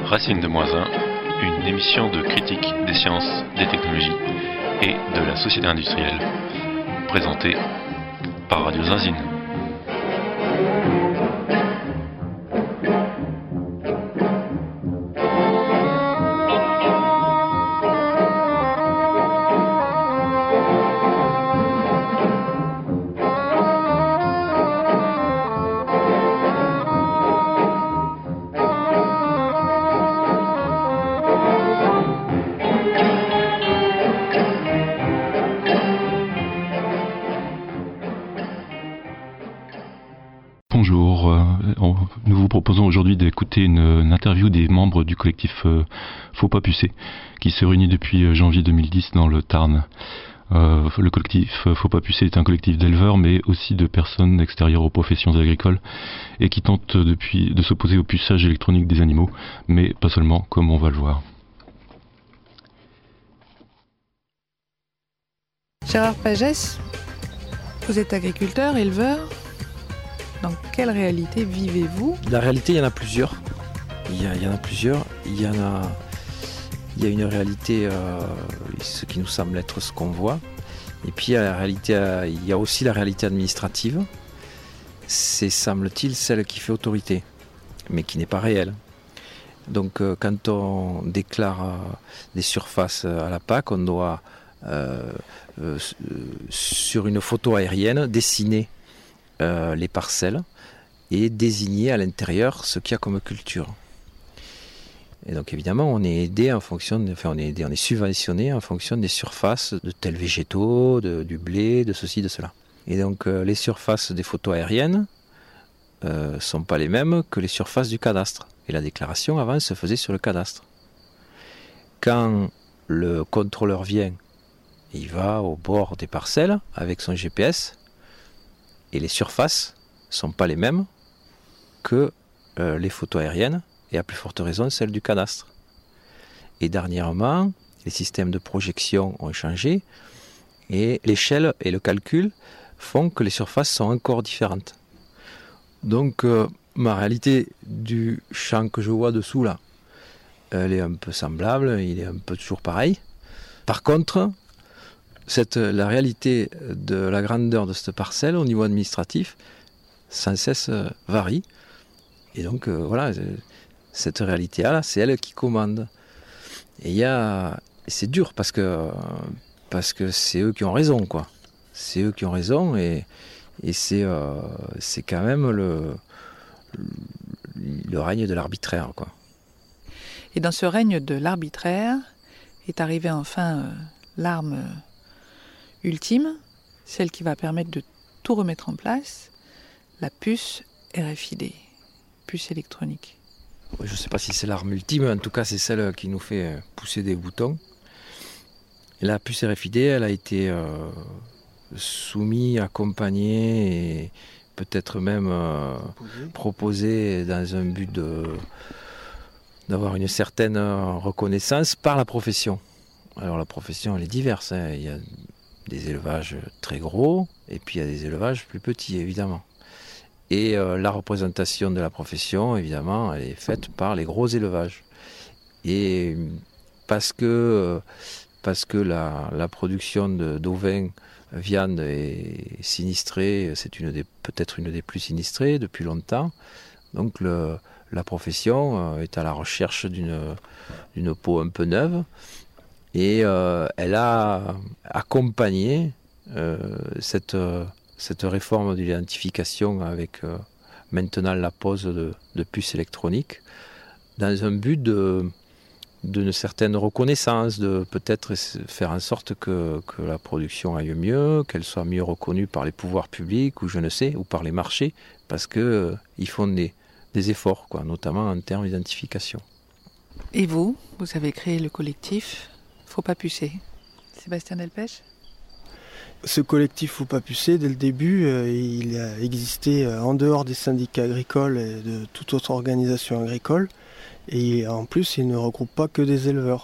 Racine de -1, une émission de critique des sciences, des technologies et de la société industrielle, présentée par Radio Zinzine. Bonjour, nous vous proposons aujourd'hui d'écouter une interview des membres du collectif Faut pas pucer, qui se réunit depuis janvier 2010 dans le Tarn. Le collectif Faut pas pucer est un collectif d'éleveurs, mais aussi de personnes extérieures aux professions agricoles, et qui tente depuis de s'opposer au puçage électronique des animaux, mais pas seulement, comme on va le voir. Gérard Pagès, vous êtes agriculteur, éleveur. Dans quelle réalité vivez-vous ? La réalité, il y en a plusieurs. Il y a une réalité, ce qui nous semble être ce qu'on voit. Et puis il y a aussi la réalité administrative. C'est, semble-t-il, celle qui fait autorité, mais qui n'est pas réelle. Donc quand on déclare des surfaces à la PAC, on doit, sur une photo aérienne, dessiner les parcelles et désigner à l'intérieur ce qu'il y a comme culture. Et donc évidemment on est aidé on est subventionné en fonction des surfaces de tels végétaux, du blé, de ceci, de cela. Et donc les surfaces des photos aériennes sont pas les mêmes que les surfaces du cadastre. Et la déclaration avant se faisait sur le cadastre. Quand le contrôleur vient, il va au bord des parcelles avec son GPS. Et les surfaces ne sont pas les mêmes que les photos aériennes, et à plus forte raison celles du cadastre. Et dernièrement, les systèmes de projection ont changé, et l'échelle et le calcul font que les surfaces sont encore différentes. Donc ma réalité du champ que je vois dessous là, elle est un peu semblable, il est un peu toujours pareil. Par contre, la réalité de la grandeur de cette parcelle au niveau administratif sans cesse varie. Et donc voilà, cette réalité-là, c'est elle qui commande. Et c'est dur parce que c'est eux qui ont raison, quoi. C'est eux qui ont raison et c'est quand même le règne de l'arbitraire, quoi. Et dans ce règne de l'arbitraire est arrivée enfin l'arme ultime, celle qui va permettre de tout remettre en place, la puce RFID, puce électronique. Je ne sais pas si c'est l'arme ultime, en tout cas c'est celle qui nous fait pousser des boutons. Et la puce RFID, elle a été soumise, accompagnée et peut-être même proposée dans un but d'avoir une certaine reconnaissance par la profession. Alors la profession elle est diverse, hein. Il y a des élevages très gros, et puis il y a des élevages plus petits, évidemment. Et la représentation de la profession, évidemment, elle est faite par les gros élevages. Et parce que la production d'ovins, viande est sinistrée, c'est peut-être une des plus sinistrées depuis longtemps, donc la profession est à la recherche d'une peau un peu neuve, et elle a accompagné cette réforme de l'identification avec maintenant la pose de puces électroniques dans un but d'une certaine reconnaissance, de peut-être faire en sorte que la production aille mieux, qu'elle soit mieux reconnue par les pouvoirs publics ou je ne sais, ou par les marchés, parce qu'ils font des efforts, quoi, notamment en termes d'identification. Et vous avez créé le collectif Faut pas pucer. Sébastien Delpech ? Ce collectif Faut pas pucer, dès le début, il a existé en dehors des syndicats agricoles et de toute autre organisation agricole. Et en plus, il ne regroupe pas que des éleveurs.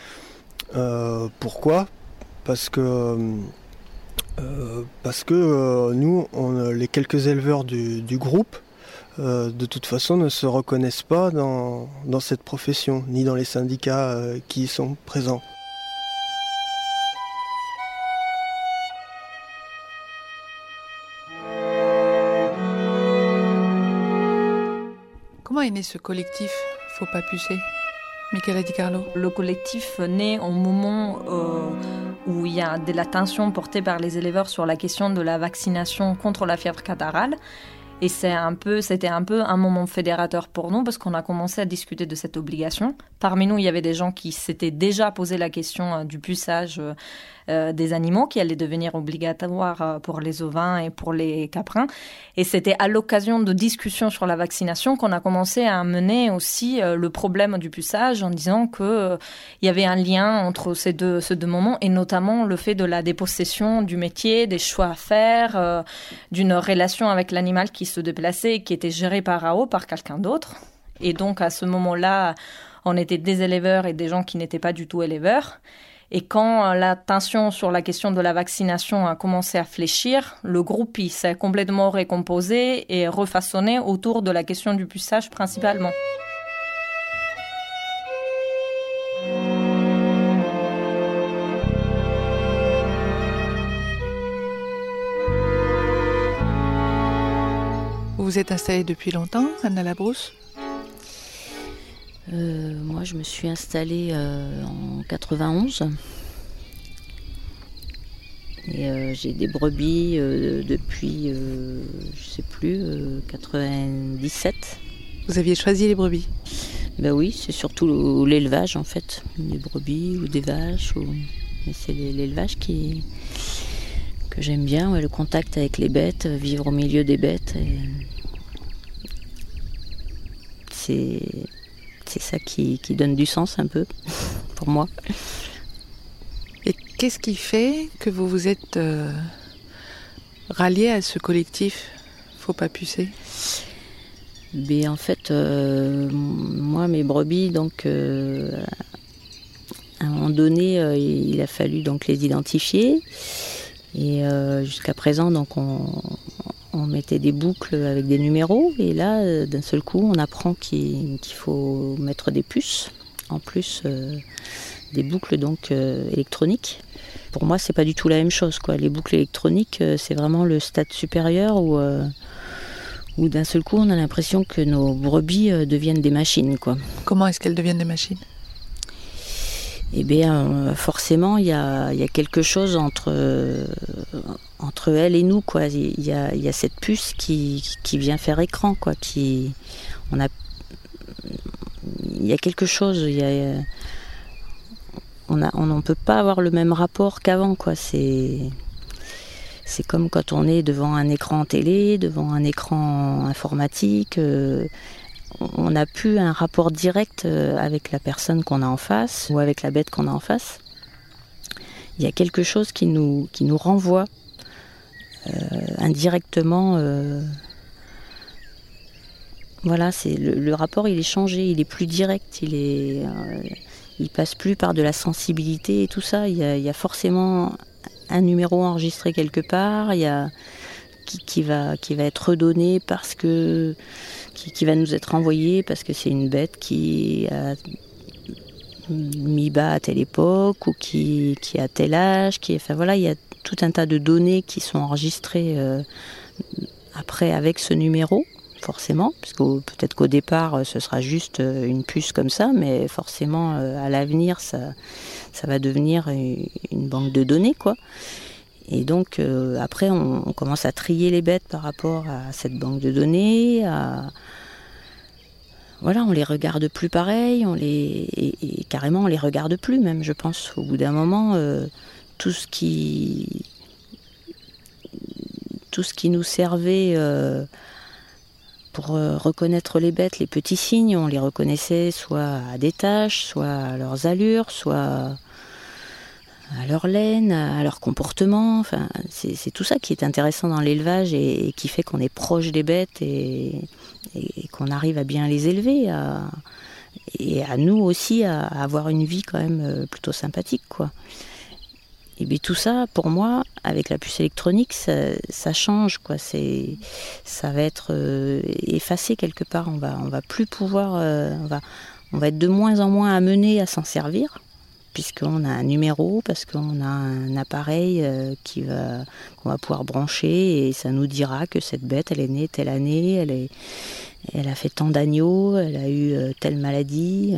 Pourquoi ? Parce que nous, les quelques éleveurs du groupe, de toute façon, ne se reconnaissent pas dans cette profession, ni dans les syndicats qui y sont présents. Comment est né ce collectif Faut pas pucer, Michaela Di Carlo? Le collectif naît au moment où il y a de la tension portée par les éleveurs sur la question de la vaccination contre la fièvre catarrhale. Et c'était un peu un moment fédérateur pour nous parce qu'on a commencé à discuter de cette obligation. Parmi nous, il y avait des gens qui s'étaient déjà posé la question du puçage des animaux qui allait devenir obligatoire pour les ovins et pour les caprins. Et c'était à l'occasion de discussions sur la vaccination qu'on a commencé à mener aussi le problème du puçage en disant qu'il y avait un lien entre ces deux moments et notamment le fait de la dépossession du métier, des choix à faire, d'une relation avec l'animal qui se déplaçait et qui était gérée par quelqu'un d'autre. Et donc à ce moment-là, on était des éleveurs et des gens qui n'étaient pas du tout éleveurs. Et quand la tension sur la question de la vaccination a commencé à fléchir, le groupe s'est complètement récomposé et refaçonné autour de la question du puçage principalement. Vous vous êtes installée depuis longtemps, Anna Labrousse? Moi, je me suis installée en 91. Et j'ai des brebis depuis, je sais plus, 97. Vous aviez choisi les brebis? Ben oui, c'est surtout l'élevage en fait. Des brebis ou des vaches. Mais c'est l'élevage que j'aime bien, ouais, le contact avec les bêtes, vivre au milieu des bêtes. C'est ça qui donne du sens un peu pour moi. Et qu'est-ce qui fait que vous vous êtes rallié à ce collectif Faut pas pucer? Mais en fait, moi, mes brebis, donc, à un moment donné, il a fallu donc les identifier. Et jusqu'à présent, donc, on mettait des boucles avec des numéros. Et là, d'un seul coup, on apprend qu'il faut mettre des puces, en plus des boucles donc, électroniques. Pour moi, c'est pas du tout la même chose, quoi. Les boucles électroniques, c'est vraiment le stade supérieur où d'un seul coup, on a l'impression que nos brebis deviennent des machines, quoi. Comment est-ce qu'elles deviennent des machines? Eh bien, forcément, il y a quelque chose entre elle et nous, quoi. Il y a cette puce qui vient faire écran, quoi. Il y a quelque chose. On ne peut pas avoir le même rapport qu'avant, quoi. C'est comme quand on est devant un écran télé, devant un écran informatique. On n'a plus un rapport direct avec la personne qu'on a en face ou avec la bête qu'on a en face. Il y a quelque chose qui nous renvoie indirectement. Voilà, le rapport, il est changé, il est plus direct, il passe plus par de la sensibilité et tout ça. Il y a forcément un numéro enregistré quelque part, qui va être redonné parce que qui va nous être envoyé parce que c'est une bête qui a mis bas à telle époque ou qui a tel âge, enfin voilà, il y a tout un tas de données qui sont enregistrées après avec ce numéro, forcément, parce que peut-être qu'au départ ce sera juste une puce comme ça, mais forcément à l'avenir ça va devenir une banque de données, quoi. Et donc après on commence à trier les bêtes par rapport à cette banque de données, voilà, on les regarde plus pareil, et carrément on les regarde plus même, je pense. Au bout d'un moment, tout ce qui nous servait pour reconnaître les bêtes, les petits signes, on les reconnaissait soit à des taches, soit à leurs allures, soit à leur laine, à leur comportement. Enfin, c'est tout ça qui est intéressant dans l'élevage et qui fait qu'on est proche des bêtes et qu'on arrive à bien les élever et à nous aussi à avoir une vie quand même plutôt sympathique, quoi. Et bien tout ça, pour moi, avec la puce électronique, ça change, quoi. Ça va être effacé quelque part. On va plus pouvoir, on va être de moins en moins amené à s'en servir, puisqu'on a un numéro, parce qu'on a un appareil qu'on va pouvoir brancher, et ça nous dira que cette bête, elle est née telle année, elle a fait tant d'agneaux, elle a eu telle maladie.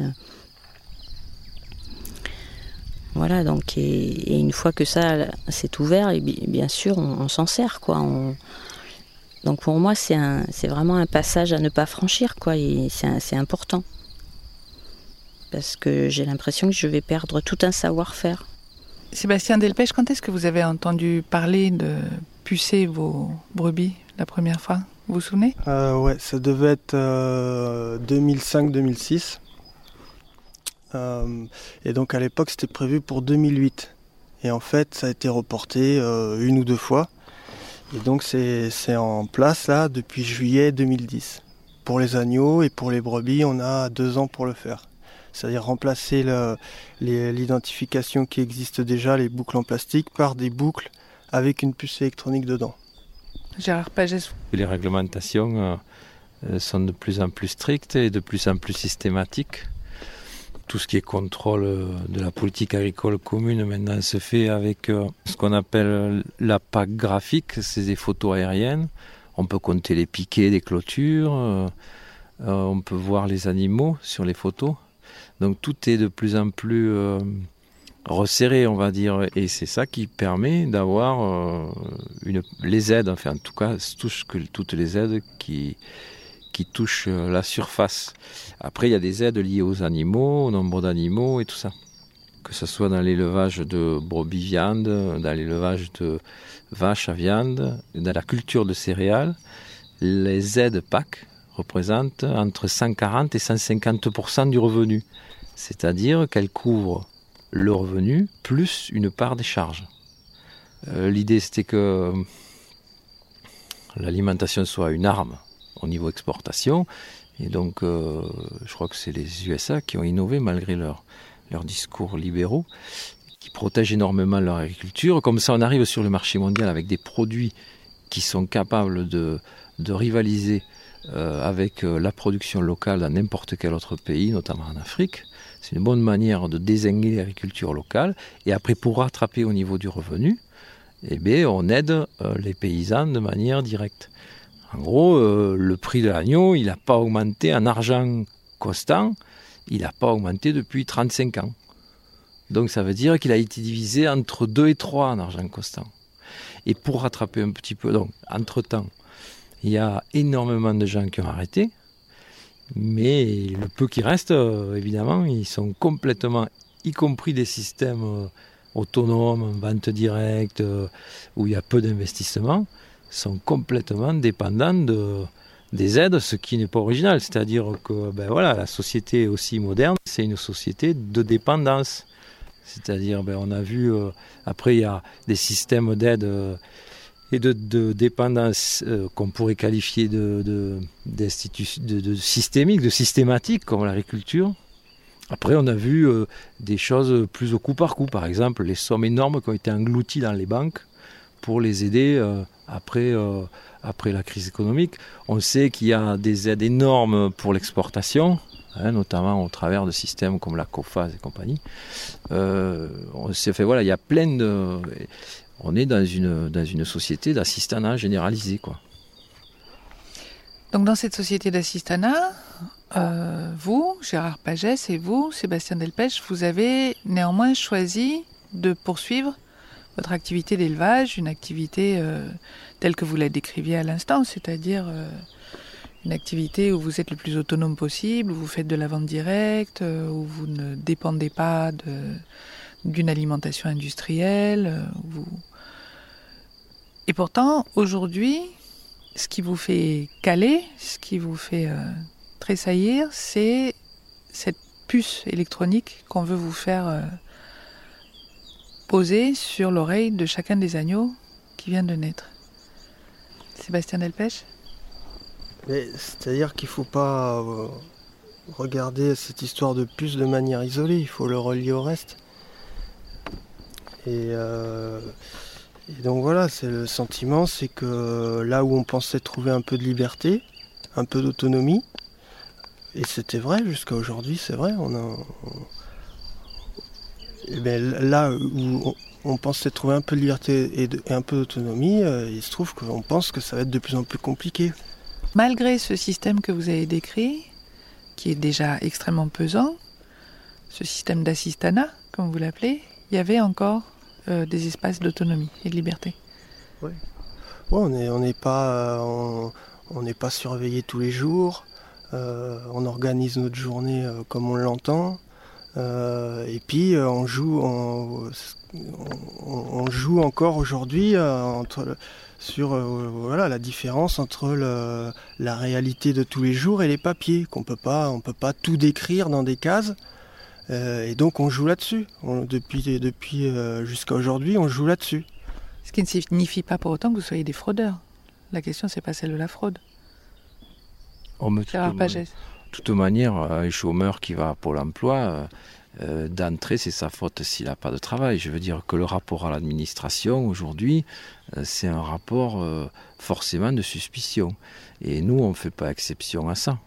Voilà, donc, et une fois que ça c'est ouvert, et bien sûr, on s'en sert, quoi. Donc pour moi, c'est vraiment un passage à ne pas franchir, quoi, et c'est important. Parce que j'ai l'impression que je vais perdre tout un savoir-faire. Sébastien Delpech, quand est-ce que vous avez entendu parler de pucer vos brebis la première fois ? Vous vous souvenez ? Ouais, ça devait être 2005-2006. Et donc à l'époque c'était prévu pour 2008 et en fait ça a été reporté 1 ou 2 fois et donc c'est en place là depuis juillet 2010. Pour les agneaux et pour les brebis on a 2 ans pour le faire, c'est-à-dire remplacer l'identification qui existe déjà, les boucles en plastique, par des boucles avec une puce électronique dedans. Gérard Pagès. Les réglementations sont de plus en plus strictes et de plus en plus systématiques. Tout ce qui est contrôle de la politique agricole commune maintenant se fait avec ce qu'on appelle la PAC graphique, c'est des photos aériennes. On peut compter les piquets des clôtures, on peut voir les animaux sur les photos. Donc tout est de plus en plus resserré, on va dire, et c'est ça qui permet d'avoir les aides, enfin en tout cas toutes les aides qui touchent la surface. Après, il y a des aides liées aux animaux, au nombre d'animaux et tout ça. Que ce soit dans l'élevage de brebis viande, dans l'élevage de vaches à viande, dans la culture de céréales, les aides PAC représentent entre 140 et 150% du revenu. C'est-à-dire qu'elles couvrent le revenu plus une part des charges. L'idée, c'était que l'alimentation soit une arme au niveau exportation, et donc je crois que c'est les USA qui ont innové malgré leurs discours libéraux, qui protègent énormément leur agriculture. Comme ça on arrive sur le marché mondial avec des produits qui sont capables de rivaliser avec la production locale dans n'importe quel autre pays, notamment en Afrique. C'est une bonne manière de dézinguer l'agriculture locale, et après pour rattraper au niveau du revenu, eh bien, on aide les paysans de manière directe. En gros, le prix de l'agneau, il n'a pas augmenté en argent constant, il n'a pas augmenté depuis 35 ans. Donc ça veut dire qu'il a été divisé entre 2 et 3 en argent constant. Et pour rattraper un petit peu, donc entre-temps, il y a énormément de gens qui ont arrêté, mais le peu qui reste, évidemment, ils sont complètement, y compris des systèmes autonomes, vente directe, où il y a peu d'investissement, sont complètement dépendants des aides, ce qui n'est pas original. C'est-à-dire que la société aussi moderne, c'est une société de dépendance. C'est-à-dire, on a vu, après il y a des systèmes d'aide et de dépendance qu'on pourrait qualifier de systémique, de systématique, comme l'agriculture. Après, on a vu des choses plus au coup par coup. Par exemple, les sommes énormes qui ont été englouties dans les banques pour les aider après la crise économique. On sait qu'il y a des aides énormes pour l'exportation, notamment au travers de systèmes comme la COFAS et compagnie. On s'est fait, il y a plein de... On est dans une société d'assistanat généralisé, quoi. Donc dans cette société d'assistanat, vous, Gérard Pagès, et vous, Sébastien Delpech, vous avez néanmoins choisi de poursuivre votre activité d'élevage, une activité telle que vous la décriviez à l'instant, c'est-à-dire une activité où vous êtes le plus autonome possible, où vous faites de la vente directe, où vous ne dépendez pas d'une alimentation industrielle. Et pourtant, aujourd'hui, ce qui vous fait caler, ce qui vous fait tressaillir, c'est cette puce électronique qu'on veut vous faire poser sur l'oreille de chacun des agneaux qui vient de naître. Sébastien Delpech ? C'est-à-dire qu'il ne faut pas regarder cette histoire de puce de manière isolée, il faut le relier au reste. Et donc voilà, c'est le sentiment, c'est que là où on pensait trouver un peu de liberté, un peu d'autonomie, et c'était vrai jusqu'à aujourd'hui, c'est vrai, là où on pensait trouver un peu de liberté et un peu d'autonomie, il se trouve qu'on pense que ça va être de plus en plus compliqué. Malgré ce système que vous avez décrit, qui est déjà extrêmement pesant, ce système d'assistanat, comme vous l'appelez, il y avait encore des espaces d'autonomie et de liberté. Oui. On n'est pas surveillé tous les jours, on organise notre journée comme on l'entend, et puis on joue encore aujourd'hui sur la différence entre la réalité de tous les jours et les papiers, on peut pas tout décrire dans des cases. Et donc on joue là-dessus. Depuis jusqu'à aujourd'hui, on joue là-dessus. Ce qui ne signifie pas pour autant que vous soyez des fraudeurs. La question, c'est pas celle de la fraude. De toute manière, un chômeur qui va à Pôle emploi, d'entrée, c'est sa faute s'il n'a pas de travail. Je veux dire que le rapport à l'administration, aujourd'hui, c'est un rapport forcément de suspicion. Et nous, on ne fait pas exception à ça.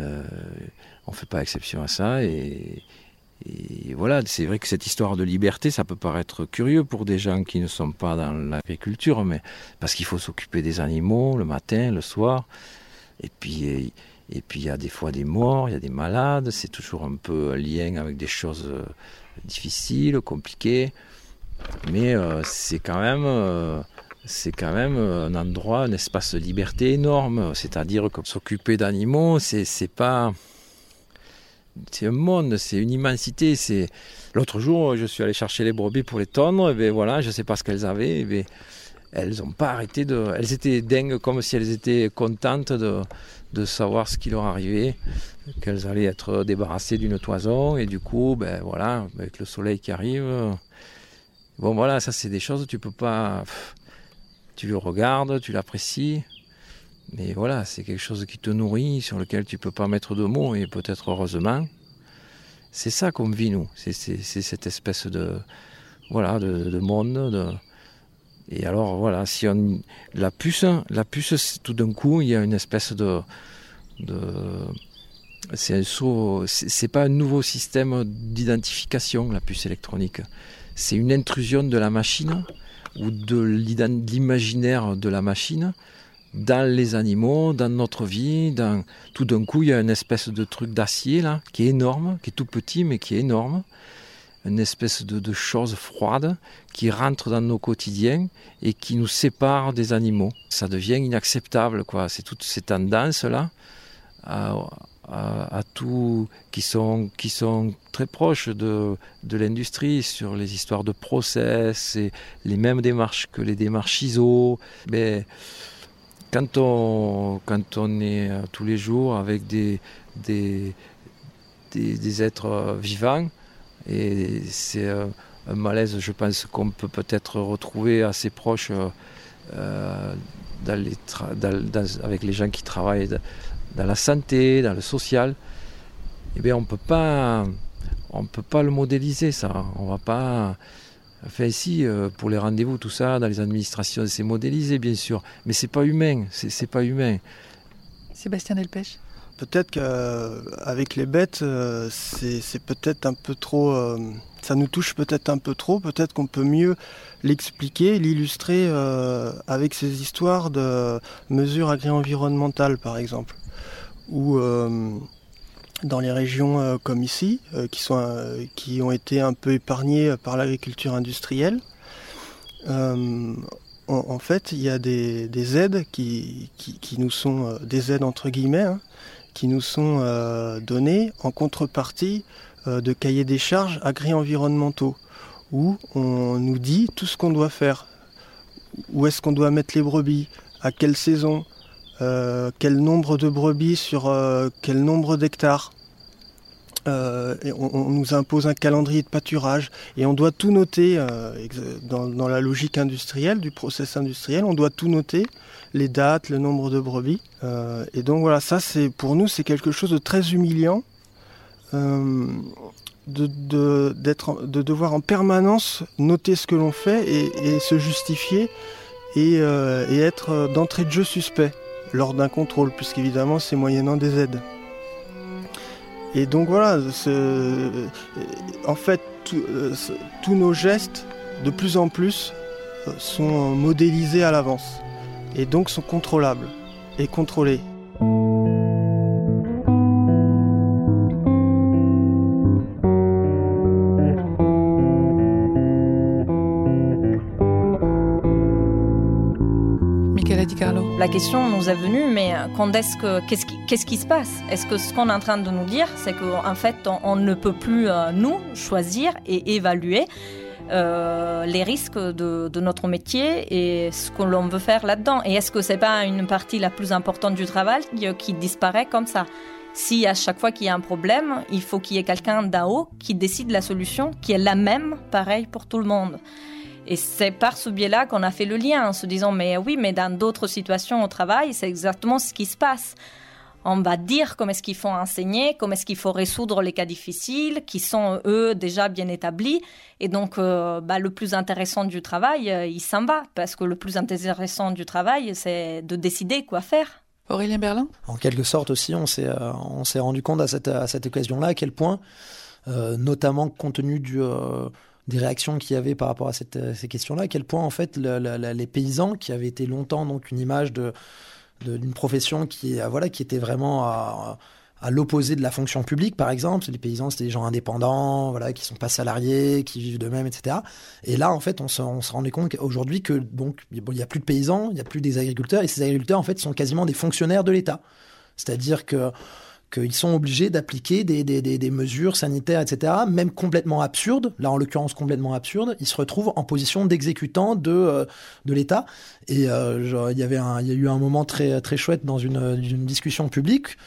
Et voilà, c'est vrai que cette histoire de liberté, ça peut paraître curieux pour des gens qui ne sont pas dans l'agriculture, mais parce qu'il faut s'occuper des animaux le matin, le soir, et puis il y a des fois des morts, il y a des malades, c'est toujours un peu un lien avec des choses difficiles, compliquées, mais c'est quand même un endroit, un espace de liberté énorme, c'est-à-dire que s'occuper d'animaux, c'est un monde, c'est une immensité. L'autre jour, je suis allé chercher les brebis pour les tondre, et bien voilà, je ne sais pas ce qu'elles avaient, et bien, elles n'ont pas arrêté elles étaient dingues, comme si elles étaient contentes de savoir ce qui leur arrivait, qu'elles allaient être débarrassées d'une toison, et du coup, ben voilà, avec le soleil qui arrive, bon voilà, ça c'est des choses, tu peux pas, tu le regardes, tu l'apprécies, mais voilà, c'est quelque chose qui te nourrit, sur lequel tu ne peux pas mettre de mots, et peut-être heureusement. C'est ça qu'on vit, nous. C'est cette espèce de monde. Et alors, voilà, si la puce, tout d'un coup, il y a une espèce c'est pas un nouveau système d'identification, la puce électronique. C'est une intrusion de la machine, ou de l'imaginaire de la machine, dans les animaux, dans notre vie, tout d'un coup il y a une espèce de truc d'acier là, qui est énorme, qui est tout petit mais qui est énorme, une espèce de chose froide qui rentre dans nos quotidiens et qui nous sépare des animaux. Ça devient inacceptable, quoi. C'est toutes ces tendances là à tout qui sont très proches de l'industrie, sur les histoires de process et les mêmes démarches que les démarches ISO. Mais quand on est tous les jours avec des êtres vivants, et c'est un malaise, je pense, qu'on peut peut-être retrouver assez proche avec les gens qui travaillent dans la santé, dans le social, eh bien on peut pas le modéliser, ça. On va pas. Enfin, si, pour les rendez-vous, tout ça, dans les administrations, c'est modélisé, bien sûr, mais c'est pas humain, c'est pas humain. Sébastien Delpech. Peut-être qu'avec les bêtes, c'est peut-être un peu trop... ça nous touche peut-être un peu trop, peut-être qu'on peut mieux l'expliquer, l'illustrer avec ces histoires de mesures agri-environnementales, par exemple, ou dans les régions comme ici, qui ont été un peu épargnées par l'agriculture industrielle. En fait, il y a des aides qui nous sont, des aides entre guillemets, hein, qui nous sont données en contrepartie de cahiers des charges agri-environnementaux, où on nous dit tout ce qu'on doit faire. Où est-ce qu'on doit mettre les brebis, à quelle saison, quel nombre de brebis sur quel nombre d'hectares. Et on nous impose un calendrier de pâturage et on doit tout noter dans la logique industrielle, du process industriel, on doit tout noter, les dates, le nombre de brebis. Et donc voilà, ça pour nous c'est quelque chose de très humiliant de devoir en permanence noter ce que l'on fait et se justifier et être d'entrée de jeu suspect lors d'un contrôle, puisqu'évidemment c'est moyennant des aides. Et donc voilà, en fait tous nos gestes de plus en plus sont modélisés à l'avance et donc sont contrôlables et contrôlés. La question nous est venue, mais qu'est-ce qui se passe ? Est-ce que ce qu'on est en train de nous dire, c'est qu'en fait, on ne peut plus, nous, choisir et évaluer les risques de notre métier et ce que l'on veut faire là-dedans ? Et est-ce que ce n'est pas une partie la plus importante du travail qui disparaît comme ça ? Si à chaque fois qu'il y a un problème, il faut qu'il y ait quelqu'un d'en haut qui décide la solution, qui est la même, pareil pour tout le monde. Et c'est par ce biais-là qu'on a fait le lien en se disant mais oui, mais dans d'autres situations au travail, c'est exactement ce qui se passe. On va dire comment est-ce qu'il faut enseigner, comment est-ce qu'il faut résoudre les cas difficiles qui sont, eux, déjà bien établis. Et donc, le plus intéressant du travail, il s'en va. Parce que le plus intéressant du travail, c'est de décider quoi faire. Aurélien Berland ? En quelque sorte aussi, on s'est rendu compte à cette occasion-là à quel point, notamment compte tenu des réactions qu'il y avait par rapport à ces questions-là, à quel point en fait les paysans, qui avaient été longtemps donc une image d'une profession qui était vraiment à l'opposé de la fonction publique, par exemple. Les paysans, c'était des gens indépendants, qui ne sont pas salariés, qui vivent d'eux-mêmes, etc. Et là, en fait, on se rendait compte qu'aujourd'hui, il n'y a plus de paysans, il n'y a plus des agriculteurs, et ces agriculteurs, en fait, sont quasiment des fonctionnaires de l'État. C'est-à-dire qu'ils sont obligés d'appliquer des mesures sanitaires, etc., même complètement absurdes, là en l'occurrence complètement absurdes, ils se retrouvent en position d'exécutant de l'État. Et il y a eu un moment très, très chouette dans une discussion publique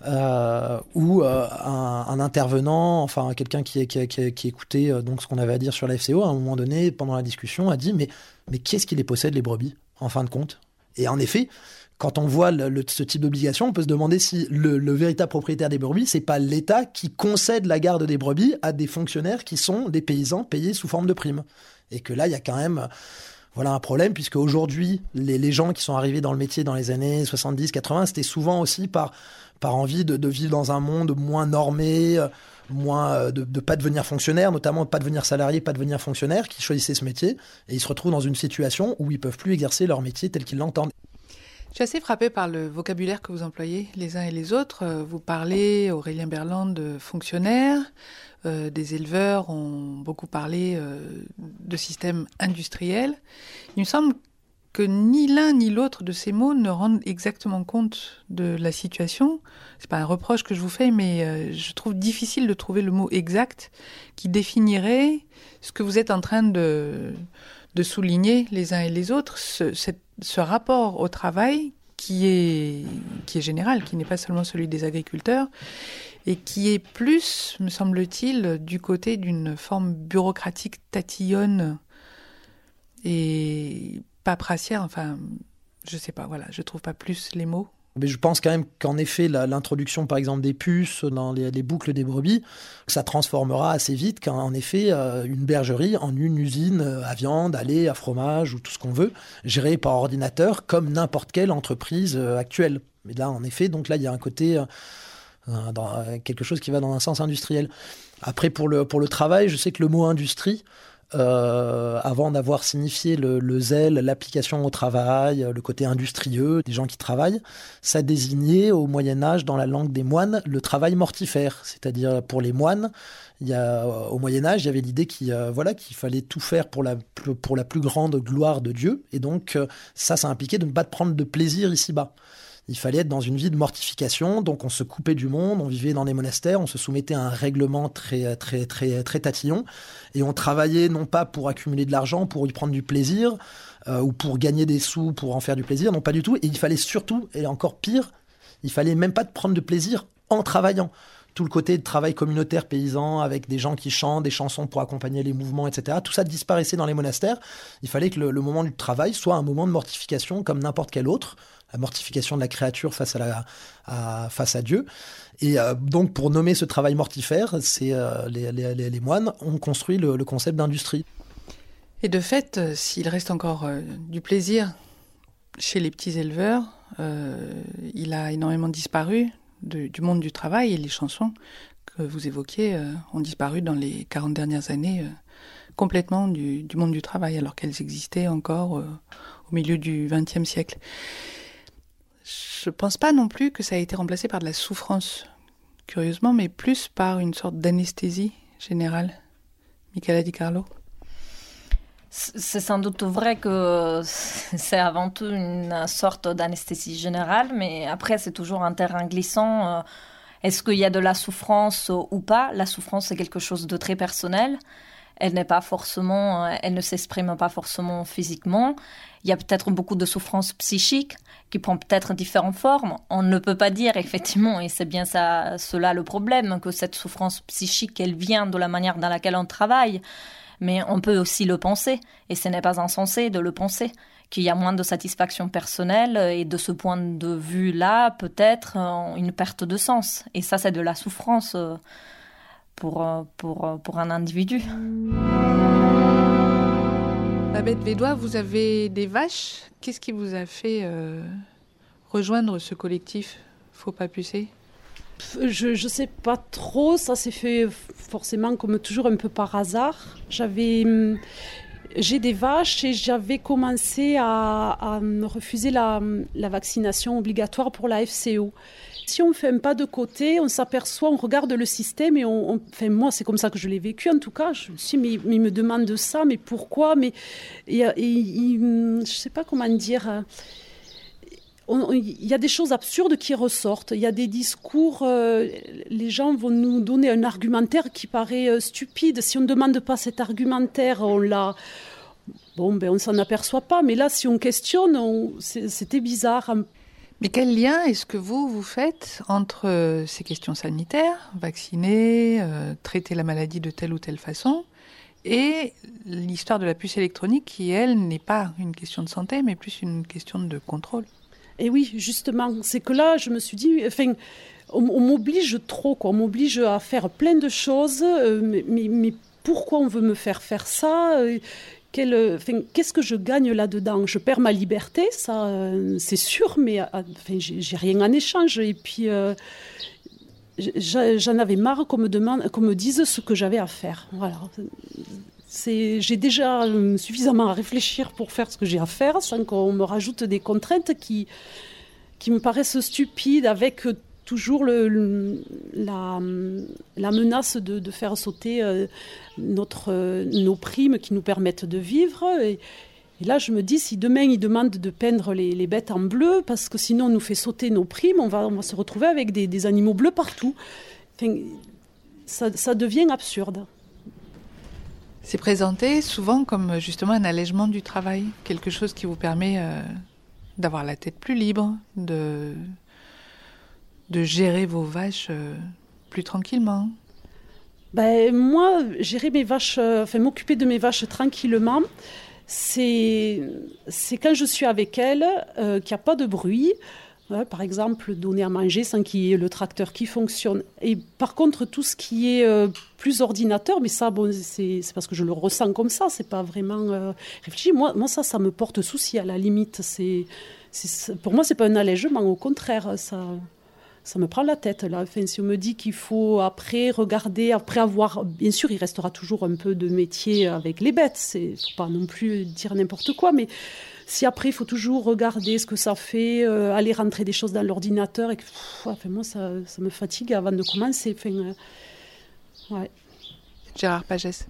où un intervenant, enfin quelqu'un qui écoutait donc ce qu'on avait à dire sur la FCO, à un moment donné, pendant la discussion, a dit mais qui est-ce qui les possède, les brebis, en fin de compte ? Et en effet, quand on voit ce type d'obligation, on peut se demander si le véritable propriétaire des brebis, c'est pas l'État qui concède la garde des brebis à des fonctionnaires qui sont des paysans payés sous forme de primes. Et que là, il y a quand même un problème, puisque aujourd'hui, les gens qui sont arrivés dans le métier dans les années 70-80, c'était souvent aussi par envie de vivre dans un monde moins normé, moins de pas devenir fonctionnaire, notamment pas devenir salarié, pas devenir fonctionnaire, qui choisissaient ce métier, et ils se retrouvent dans une situation où ils peuvent plus exercer leur métier tel qu'ils l'entendent. Je suis assez frappée par le vocabulaire que vous employez les uns et les autres. Vous parlez, Aurélien Berland, de fonctionnaires, des éleveurs ont beaucoup parlé de système industriel. Il me semble que ni l'un ni l'autre de ces mots ne rendent exactement compte de la situation. C'est pas un reproche que je vous fais, mais je trouve difficile de trouver le mot exact qui définirait ce que vous êtes en train de souligner les uns et les autres, ce rapport au travail qui est général, qui n'est pas seulement celui des agriculteurs, et qui est plus, me semble-t-il, du côté d'une forme bureaucratique tatillonne et paperassière, enfin, je sais pas, je trouve pas plus les mots. Mais je pense quand même qu'en effet, l'introduction, par exemple, des puces dans les boucles des brebis, ça transformera assez vite qu'en effet, une bergerie en une usine à viande, à lait, à fromage ou tout ce qu'on veut, gérée par ordinateur comme n'importe quelle entreprise actuelle. Mais là, en effet, donc là, il y a un côté, quelque chose qui va dans un sens industriel. Après, pour le travail, je sais que le mot industrie, avant d'avoir signifié le zèle, l'application au travail, le côté industrieux des gens qui travaillent, ça désignait au Moyen-Âge, dans la langue des moines, le travail mortifère. C'est-à-dire pour les moines, au Moyen-Âge, il y avait l'idée qu'il fallait tout faire pour la plus grande gloire de Dieu. Et donc ça impliquait de ne pas prendre de plaisir ici-bas. Il fallait être dans une vie de mortification, donc on se coupait du monde, on vivait dans des monastères, on se soumettait à un règlement très, très, très, très tatillon, et on travaillait non pas pour accumuler de l'argent, pour y prendre du plaisir, ou pour gagner des sous, pour en faire du plaisir, non pas du tout, et il fallait surtout, et encore pire, il fallait même pas prendre de plaisir en travaillant. tout le côté de travail communautaire paysan avec des gens qui chantent des chansons pour accompagner les mouvements, etc. Tout ça disparaissait dans les monastères. Il fallait que le moment du travail soit un moment de mortification comme n'importe quel autre, la mortification de la créature face à Dieu. Et donc, pour nommer ce travail mortifère, les moines ont construit le concept d'industrie. Et de fait, s'il reste encore du plaisir chez les petits éleveurs, il a énormément disparu du monde du travail, et les chansons que vous évoquiez ont disparu dans les 40 dernières années complètement du monde du travail, alors qu'elles existaient encore au milieu du XXe siècle. Je ne pense pas non plus que ça a été remplacé par de la souffrance, curieusement, mais plus par une sorte d'anesthésie générale. Michaela Di Carlo? C'est sans doute vrai que c'est avant tout une sorte d'anesthésie générale, mais après c'est toujours un terrain glissant. Est-ce qu'il y a de la souffrance ou pas? La souffrance, c'est quelque chose de très personnel. Elle ne s'exprime pas forcément physiquement. Il y a peut-être beaucoup de souffrance psychique qui prend peut-être différentes formes. On ne peut pas dire effectivement, et c'est bien cela le problème, que cette souffrance psychique, elle vient de la manière dans laquelle on travaille. Mais on peut aussi le penser, et ce n'est pas insensé de le penser, qu'il y a moins de satisfaction personnelle, et de ce point de vue-là, peut-être une perte de sens. Et ça, c'est de la souffrance pour un individu. Babette Védois, vous avez des vaches. Qu'est-ce qui vous a fait rejoindre ce collectif Faut pas pucer? Je sais pas trop, ça s'est fait forcément comme toujours un peu par hasard. J'ai des vaches et j'avais commencé à refuser la vaccination obligatoire pour la FCO. Si on fait un pas de côté, on s'aperçoit, on regarde le système et enfin moi c'est comme ça que je l'ai vécu en tout cas. Je me suis dit mais il me demande ça, mais pourquoi? Mais je sais pas comment dire. Il y a des choses absurdes qui ressortent. Il y a des discours, les gens vont nous donner un argumentaire qui paraît stupide. Si on ne demande pas cet argumentaire, on s'en aperçoit pas. Mais là, si on questionne, c'était bizarre. Mais quel lien est-ce que vous faites entre ces questions sanitaires, vacciner, traiter la maladie de telle ou telle façon, et l'histoire de la puce électronique qui, elle, n'est pas une question de santé, mais plus une question de contrôle? Et oui, justement, c'est que là, je me suis dit, enfin, on m'oblige trop, quoi. On m'oblige à faire plein de choses, mais pourquoi on veut me faire ça? Qu'est-ce que je gagne là-dedans? Je perds ma liberté, ça, c'est sûr, mais j'ai rien en échange. Et puis, j'en avais marre qu'on me dise ce que j'avais à faire. Voilà. J'ai déjà suffisamment à réfléchir pour faire ce que j'ai à faire, sans qu'on me rajoute des contraintes qui me paraissent stupides, avec toujours la menace de faire sauter nos primes qui nous permettent de vivre. Et là, je me dis, si demain, ils demandent de peindre les bêtes en bleu, parce que sinon, on nous fait sauter nos primes, on va se retrouver avec des animaux bleus partout. Enfin, ça devient absurde. C'est présenté souvent comme justement un allègement du travail, quelque chose qui vous permet d'avoir la tête plus libre, de gérer vos vaches plus tranquillement. Moi, gérer mes vaches, m'occuper de mes vaches tranquillement, c'est quand je suis avec elles, qu'il n'y a pas de bruit. Ouais, par exemple, donner à manger sans qu'il y ait le tracteur qui fonctionne. Et par contre, tout ce qui est plus ordinateur, mais ça, c'est parce que je le ressens comme ça, c'est pas vraiment réfléchi. Moi, ça me porte souci à la limite. Pour moi, c'est pas un allègement, au contraire, ça me prend la tête. Là. Enfin, si on me dit qu'il faut après regarder, après avoir... Bien sûr, il restera toujours un peu de métier avec les bêtes, c'est faut pas non plus dire n'importe quoi, mais... Si après, il faut toujours regarder ce que ça fait, aller rentrer des choses dans l'ordinateur, et moi, ça me fatigue avant de commencer. Ouais. Gérard Pagès.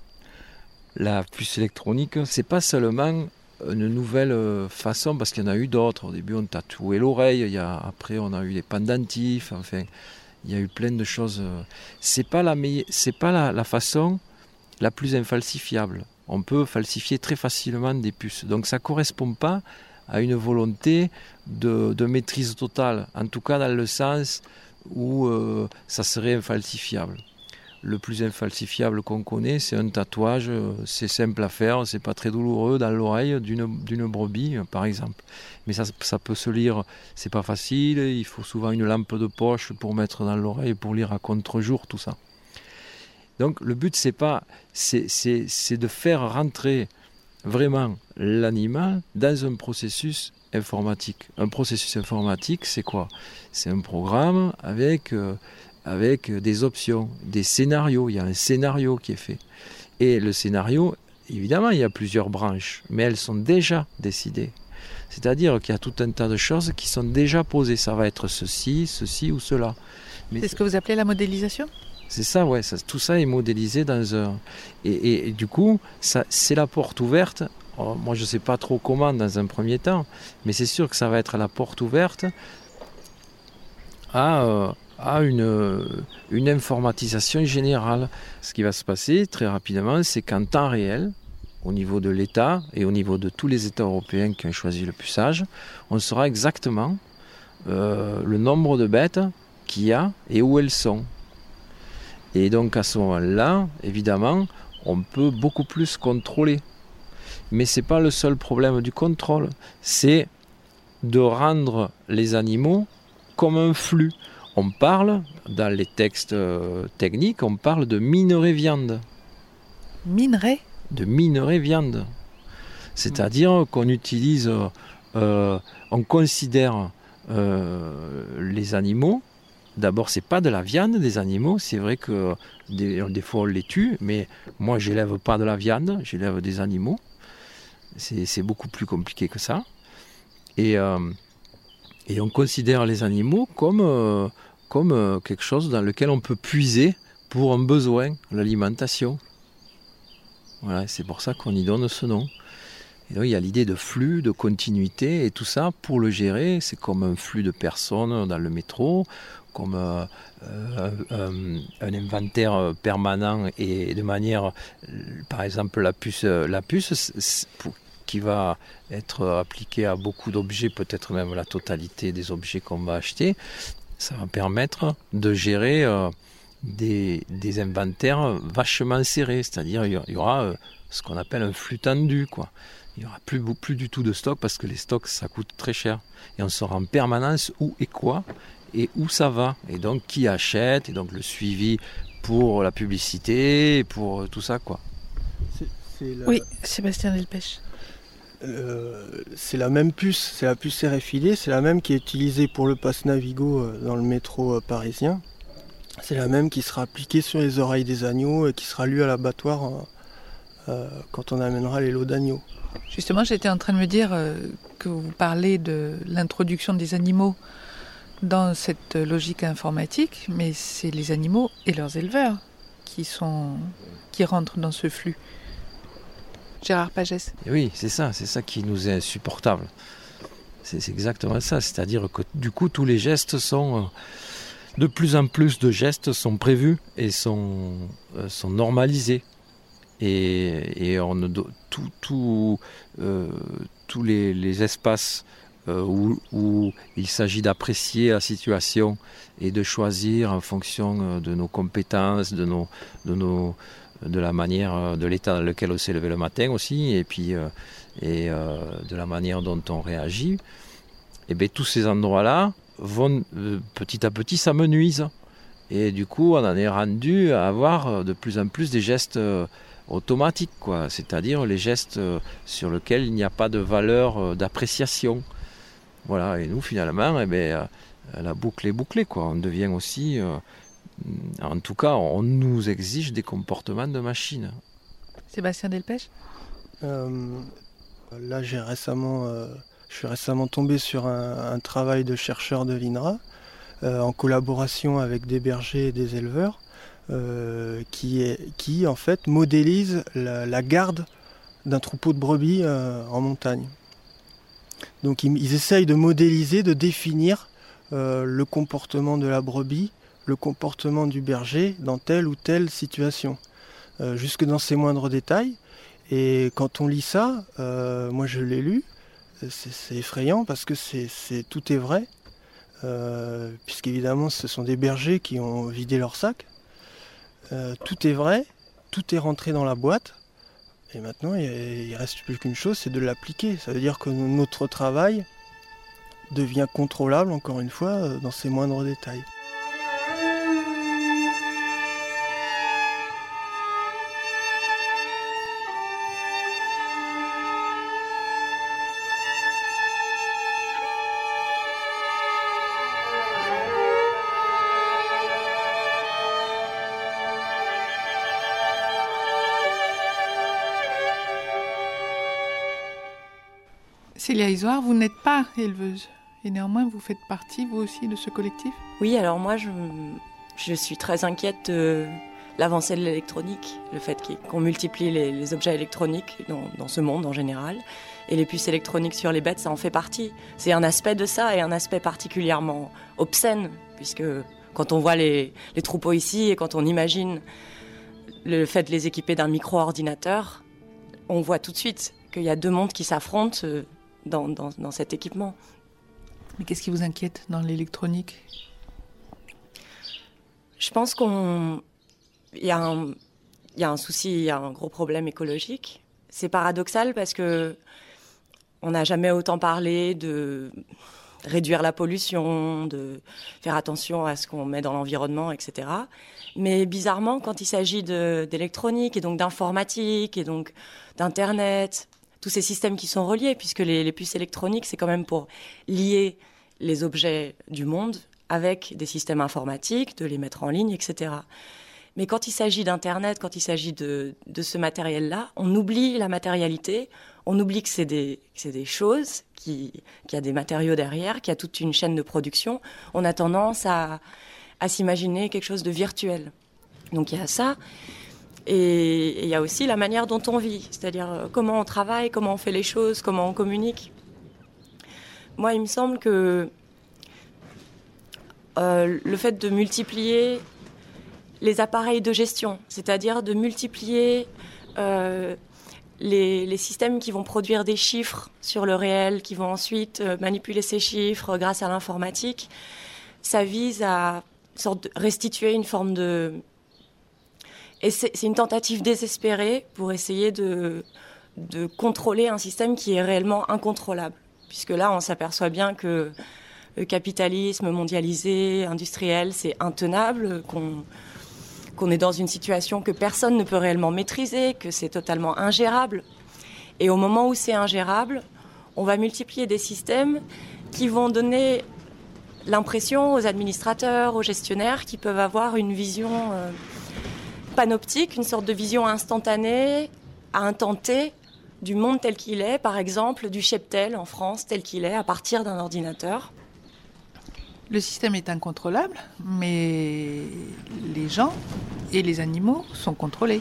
La puce électronique, c'est pas seulement une nouvelle façon, parce qu'il y en a eu d'autres. Au début, on tatouait l'oreille, après, on a eu les pendentifs, enfin, il y a eu plein de choses. C'est pas la façon la plus infalsifiable. On peut falsifier très facilement des puces. Donc ça ne correspond pas à une volonté de maîtrise totale. En tout cas, dans le sens où ça serait infalsifiable. Le plus infalsifiable qu'on connaît, c'est un tatouage, c'est simple à faire, c'est pas très douloureux dans l'oreille d'une brebis, par exemple. Mais ça peut se lire, c'est pas facile, il faut souvent une lampe de poche pour mettre dans l'oreille, pour lire à contre-jour, tout ça. Donc le but, c'est de faire rentrer vraiment l'animal dans un processus informatique. Un processus informatique, c'est quoi? C'est un programme avec des options, des scénarios. Il y a un scénario qui est fait. Et le scénario, évidemment, il y a plusieurs branches, mais elles sont déjà décidées. C'est-à-dire qu'il y a tout un tas de choses qui sont déjà posées. Ça va être ceci ou cela. Mais c'est ce que vous appelez la modélisation? C'est ça, ouais. Tout ça est modélisé dans un... Et du coup, c'est la porte ouverte. Alors, moi, je ne sais pas trop comment dans un premier temps, mais c'est sûr que ça va être la porte ouverte à une informatisation générale. Ce qui va se passer très rapidement, c'est qu'en temps réel, au niveau de l'État et au niveau de tous les États européens qui ont choisi le puçage, on saura exactement le nombre de bêtes qu'il y a et où elles sont. Et donc à ce moment-là, évidemment, on peut beaucoup plus contrôler. Mais ce n'est pas le seul problème du contrôle, c'est de rendre les animaux comme un flux. On parle, dans les textes techniques, on parle de minerai viande. Minerai ? De minerai viande. C'est-à-dire qu'on utilise, on considère les animaux. D'abord, c'est pas de la viande des animaux. C'est vrai que des fois on les tue, mais moi j'élève pas de la viande, j'élève des animaux. C'est beaucoup plus compliqué que ça. Et on considère les animaux comme quelque chose dans lequel on peut puiser pour un besoin, l'alimentation. Voilà, c'est pour ça qu'on y donne ce nom. Et donc il y a l'idée de flux, de continuité, et tout ça, pour le gérer, c'est comme un flux de personnes dans le métro, comme un inventaire permanent et de manière, par exemple la puce qui va être appliquée à beaucoup d'objets, peut-être même la totalité des objets qu'on va acheter, ça va permettre de gérer des inventaires vachement serrés, c'est-à-dire il y aura ce qu'on appelle un flux tendu, quoi. Il n'y aura plus du tout de stock parce que les stocks ça coûte très cher et on saura en permanence où et quoi et où ça va et donc qui achète et donc le suivi pour la publicité, pour tout ça, quoi. Oui, Sébastien Delpech. C'est la même puce, c'est la puce RFID, c'est la même qui est utilisée pour le pass Navigo dans le métro parisien. C'est la même qui sera appliquée sur les oreilles des agneaux et qui sera lue à l'abattoir quand on amènera les lots d'agneaux. Justement, j'étais en train de me dire que vous parlez de l'introduction des animaux dans cette logique informatique, mais c'est les animaux et leurs éleveurs qui rentrent dans ce flux. Gérard Pagès. Oui, c'est ça qui nous est insupportable. C'est exactement ça, c'est-à-dire que du coup tous les gestes sont... de plus en plus de gestes sont prévus et sont normalisés. Et tous les espaces où il s'agit d'apprécier la situation et de choisir en fonction de nos compétences, de la manière, de l'état dans lequel on s'est levé le matin aussi, et puis de la manière dont on réagit, et bien tous ces endroits-là vont petit à petit s'amenuisent. Et du coup, on en est rendu à avoir de plus en plus des gestes automatiques, quoi. C'est-à-dire les gestes sur lesquels il n'y a pas de valeur d'appréciation. Voilà, et nous, finalement, la boucle est bouclée, quoi. On devient aussi... en tout cas, on nous exige des comportements de machine. Sébastien Delpech. Là, je suis récemment tombé sur un travail de chercheurs de l'INRA en collaboration avec des bergers et des éleveurs qui en fait modélise la garde d'un troupeau de brebis en montagne. Donc ils essayent de modéliser, de définir le comportement de la brebis, le comportement du berger dans telle ou telle situation, jusque dans ses moindres détails. Et quand on lit ça, moi je l'ai lu, c'est effrayant parce que tout est vrai. puisqu'évidemment ce sont des bergers qui ont vidé leur sac. Tout est vrai, tout est rentré dans la boîte, et maintenant il ne reste plus qu'une chose, c'est de l'appliquer. Ça veut dire que notre travail devient contrôlable, encore une fois, dans ses moindres détails. Célia Isoard, vous n'êtes pas éleveuse et néanmoins vous faites partie vous aussi de ce collectif. Oui, alors moi je suis très inquiète de l'avancée de l'électronique, le fait qu'on multiplie les objets électroniques dans ce monde en général, et les puces électroniques sur les bêtes, ça en fait partie. C'est un aspect de ça, et un aspect particulièrement obscène, puisque quand on voit les troupeaux ici et quand on imagine le fait de les équiper d'un micro-ordinateur, on voit tout de suite qu'il y a deux mondes qui s'affrontent dans cet équipement. Mais qu'est-ce qui vous inquiète dans l'électronique ? Je pense qu'il y a un souci, il y a un gros problème écologique. C'est paradoxal parce que on n'a jamais autant parlé de réduire la pollution, de faire attention à ce qu'on met dans l'environnement, etc. Mais bizarrement, quand il s'agit d'électronique et donc d'informatique et donc d'Internet, tous ces systèmes qui sont reliés, puisque les puces électroniques, c'est quand même pour lier les objets du monde avec des systèmes informatiques, de les mettre en ligne, etc. Mais quand il s'agit d'Internet, quand il s'agit de ce matériel-là, on oublie la matérialité, on oublie que c'est des choses, qu'il y a des matériaux derrière, qu'il y a toute une chaîne de production. On a tendance à s'imaginer quelque chose de virtuel. Donc il y a ça. Et il y a aussi la manière dont on vit, c'est-à-dire comment on travaille, comment on fait les choses, comment on communique. Moi, il me semble que le fait de multiplier les appareils de gestion, c'est-à-dire de multiplier les systèmes qui vont produire des chiffres sur le réel, qui vont ensuite manipuler ces chiffres grâce à l'informatique, ça vise à restituer une forme de... Et c'est une tentative désespérée pour essayer de contrôler un système qui est réellement incontrôlable. Puisque là, on s'aperçoit bien que le capitalisme mondialisé, industriel, c'est intenable, qu'on est dans une situation que personne ne peut réellement maîtriser, que c'est totalement ingérable. Et au moment où c'est ingérable, on va multiplier des systèmes qui vont donner l'impression aux administrateurs, aux gestionnaires, qui peuvent avoir une vision... panoptique, une sorte de vision instantanée, à un temps T, du monde tel qu'il est, par exemple, du cheptel en France tel qu'il est, à partir d'un ordinateur. Le système est incontrôlable, mais les gens et les animaux sont contrôlés.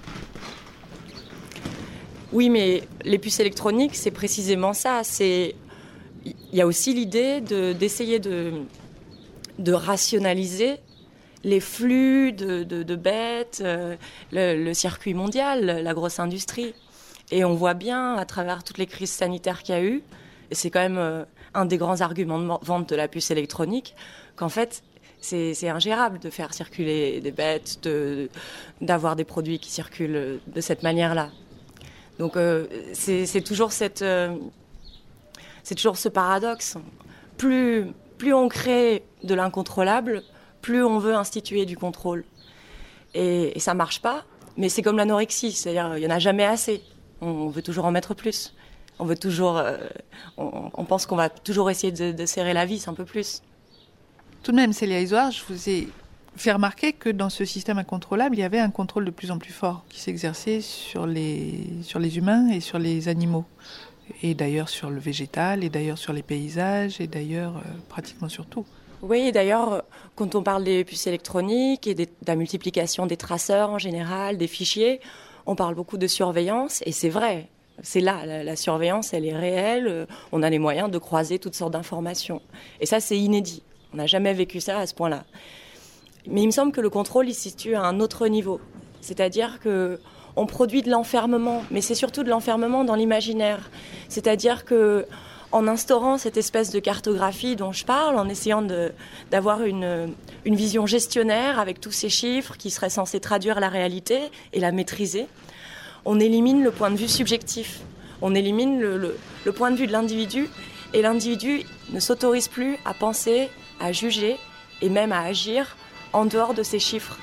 Oui, mais les puces électroniques, c'est précisément ça. Il y a aussi l'idée d'essayer de rationaliser les flux de bêtes, le circuit mondial, la grosse industrie. Et on voit bien, à travers toutes les crises sanitaires qu'il y a eu, et c'est quand même un des grands arguments de vente de la puce électronique, qu'en fait, c'est ingérable de faire circuler des bêtes, d'avoir des produits qui circulent de cette manière-là. Donc c'est toujours ce paradoxe. Plus on crée de l'incontrôlable, plus on veut instituer du contrôle. Et ça ne marche pas, mais c'est comme l'anorexie, c'est-à-dire il n'y en a jamais assez. On veut toujours en mettre plus. On veut toujours, on pense qu'on va toujours essayer de serrer la vis un peu plus. Tout de même, Célia Isoard, je vous ai fait remarquer que dans ce système incontrôlable, il y avait un contrôle de plus en plus fort qui s'exerçait sur les humains et sur les animaux. Et d'ailleurs sur le végétal, et d'ailleurs sur les paysages, et d'ailleurs pratiquement sur tout. Oui, et d'ailleurs, quand on parle des puces électroniques et de la multiplication des traceurs en général, des fichiers, on parle beaucoup de surveillance, et c'est vrai. C'est là, la surveillance, elle est réelle. On a les moyens de croiser toutes sortes d'informations. Et ça, c'est inédit. On n'a jamais vécu ça à ce point-là. Mais il me semble que le contrôle, il se situe à un autre niveau. C'est-à-dire qu'on produit de l'enfermement, mais c'est surtout de l'enfermement dans l'imaginaire. C'est-à-dire que en instaurant cette espèce de cartographie dont je parle, en essayant d'avoir une vision gestionnaire avec tous ces chiffres qui seraient censés traduire la réalité et la maîtriser, on élimine le point de vue subjectif. On élimine le point de vue de l'individu, et l'individu ne s'autorise plus à penser, à juger et même à agir en dehors de ces chiffres.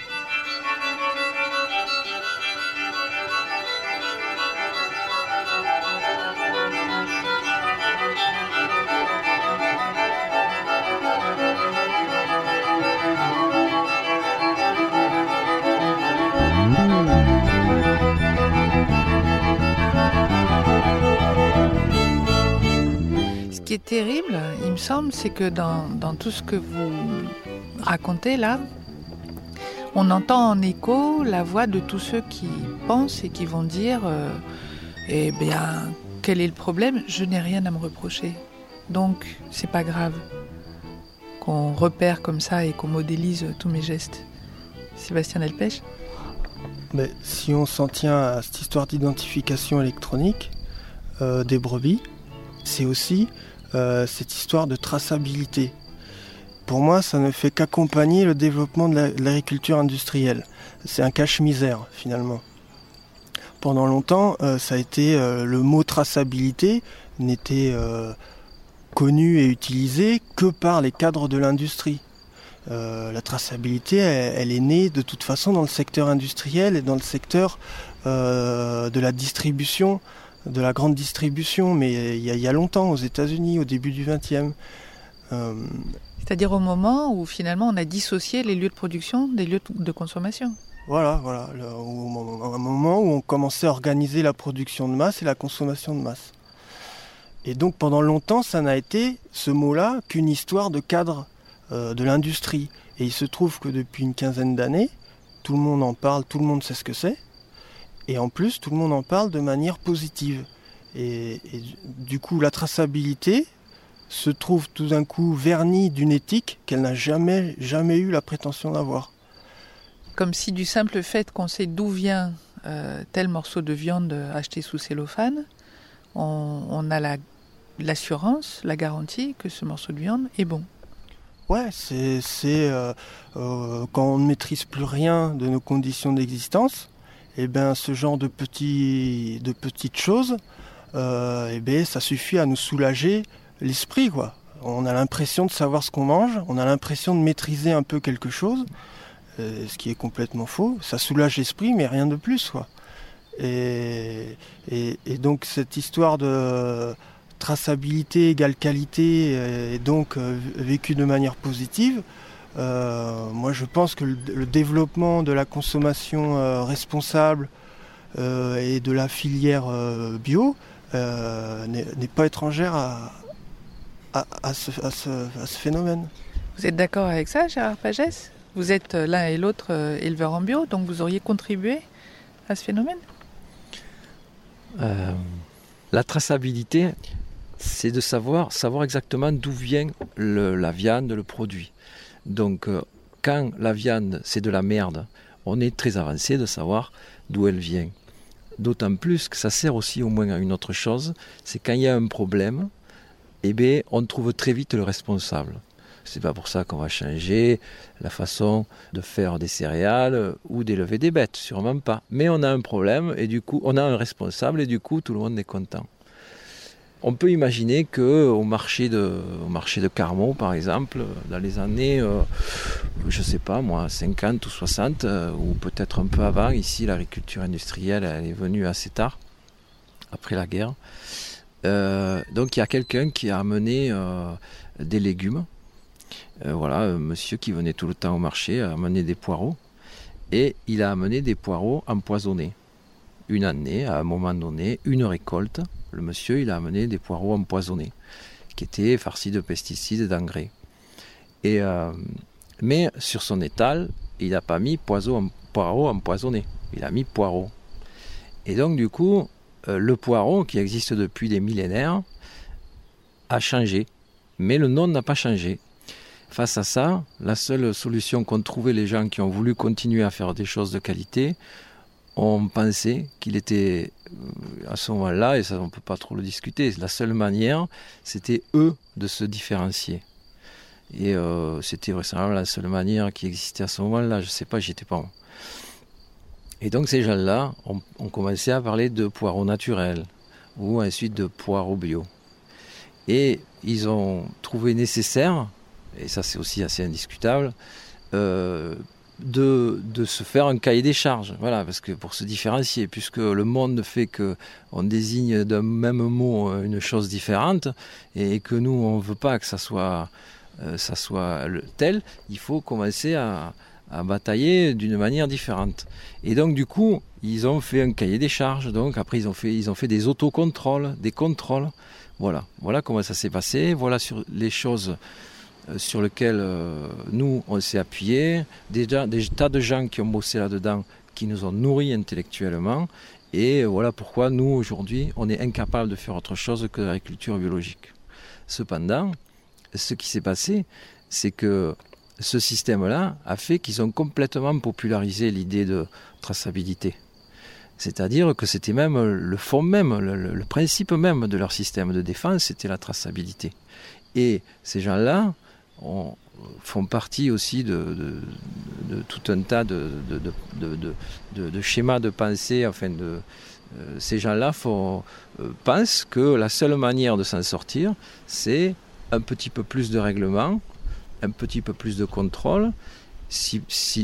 Ce qui est terrible, il me semble, c'est que dans tout ce que vous racontez là, on entend en écho la voix de tous ceux qui pensent et qui vont dire eh bien, quel est le problème ? Je n'ai rien à me reprocher. Donc, c'est pas grave qu'on repère comme ça et qu'on modélise tous mes gestes. Sébastien Delpech ? Mais si on s'en tient à cette histoire d'identification électronique des brebis, c'est aussi cette histoire de traçabilité. Pour moi, ça ne fait qu'accompagner le développement de l'agriculture industrielle. C'est un cache-misère, finalement. Pendant longtemps, ça a été le mot traçabilité n'était connu et utilisé que par les cadres de l'industrie. La traçabilité, elle est née de toute façon dans le secteur industriel et dans le secteur de la distribution, de la grande distribution, mais il y a longtemps, aux États-Unis, au début du XXe. C'est-à-dire au moment où finalement on a dissocié les lieux de production des lieux de consommation. Voilà, un moment où on commençait à organiser la production de masse et la consommation de masse. Et donc pendant longtemps, ça n'a été, ce mot-là, qu'une histoire de cadre de l'industrie. Et il se trouve que depuis une quinzaine d'années, tout le monde en parle, tout le monde sait ce que c'est. Et en plus, tout le monde en parle de manière positive. Et du coup, la traçabilité se trouve tout d'un coup vernie d'une éthique qu'elle n'a jamais eu la prétention d'avoir. Comme si du simple fait qu'on sait d'où vient tel morceau de viande acheté sous cellophane, on a l'assurance, la garantie que ce morceau de viande est bon. Ouais, c'est quand on ne maîtrise plus rien de nos conditions d'existence, et ben ce genre de petites choses, et ben ça suffit à nous soulager l'esprit, quoi. On a l'impression de savoir ce qu'on mange, on a l'impression de maîtriser un peu quelque chose, ce qui est complètement faux. Ça soulage l'esprit, mais rien de plus, quoi. Et donc cette histoire de traçabilité égale qualité est donc vécue de manière positive. Moi je pense que le développement de la consommation responsable et de la filière bio n'est pas étrangère à ce phénomène. Vous êtes d'accord avec ça, Gérard Pagès ? Vous êtes l'un et l'autre éleveurs en bio, donc vous auriez contribué à ce phénomène ? La traçabilité, c'est de savoir exactement d'où vient la viande, le produit. Donc, quand la viande, c'est de la merde, on est très avancé de savoir d'où elle vient. D'autant plus que ça sert aussi au moins à une autre chose, c'est quand il y a un problème, eh bien, on trouve très vite le responsable. C'est pas pour ça qu'on va changer la façon de faire des céréales ou d'élever des bêtes, sûrement pas. Mais on a un problème et du coup, on a un responsable et du coup, tout le monde est content. On peut imaginer qu'au marché de Carmaux, par exemple, dans les années, je sais pas moi, 50 ou 60, ou peut-être un peu avant, ici l'agriculture industrielle elle est venue assez tard, après la guerre. Donc il y a quelqu'un qui a amené des légumes. Voilà, un monsieur qui venait tout le temps au marché a amené des poireaux. Et il a amené des poireaux empoisonnés. Une année, à un moment donné, une récolte, le monsieur il a amené des poireaux empoisonnés, qui étaient farcis de pesticides et d'engrais. Mais sur son étal, il n'a pas mis poireaux empoisonnés, il a mis poireaux. Et donc du coup, le poireau, qui existe depuis des millénaires, a changé, mais le nom n'a pas changé. Face à ça, la seule solution qu'ont trouvé les gens qui ont voulu continuer à faire des choses de qualité, on pensait qu'il était, à ce moment-là, et ça on ne peut pas trop le discuter, la seule manière, c'était eux de se différencier. Et c'était vraisemblablement la seule manière qui existait à ce moment-là, je ne sais pas, j'y étais pas. Et donc ces gens-là ont commencé à parler de poireaux naturels, ou ensuite de poireaux bio. Et ils ont trouvé nécessaire, et ça c'est aussi assez indiscutable, de se faire un cahier des charges, voilà, parce que pour se différencier, puisque le monde fait qu'on désigne d'un même mot une chose différente, et que nous on ne veut pas que ça soit tel, il faut commencer à batailler d'une manière différente. Et donc du coup, ils ont fait un cahier des charges, donc après ils ont fait des autocontrôles, des contrôles, voilà comment ça s'est passé, voilà sur les choses sur lesquelles nous on s'est appuyé, des tas de gens qui ont bossé là-dedans, qui nous ont nourris intellectuellement, et voilà pourquoi nous aujourd'hui on est incapable de faire autre chose que l'agriculture biologique. Cependant, ce qui s'est passé, c'est que ce système-là a fait qu'ils ont complètement popularisé l'idée de traçabilité. C'est-à-dire que c'était même le fond même, le principe même de leur système de défense, c'était la traçabilité. Et ces gens-là font partie aussi de tout un tas de schémas de pensée. Ces gens-là pensent que la seule manière de s'en sortir, c'est un petit peu plus de règlement, un petit peu plus de contrôle, si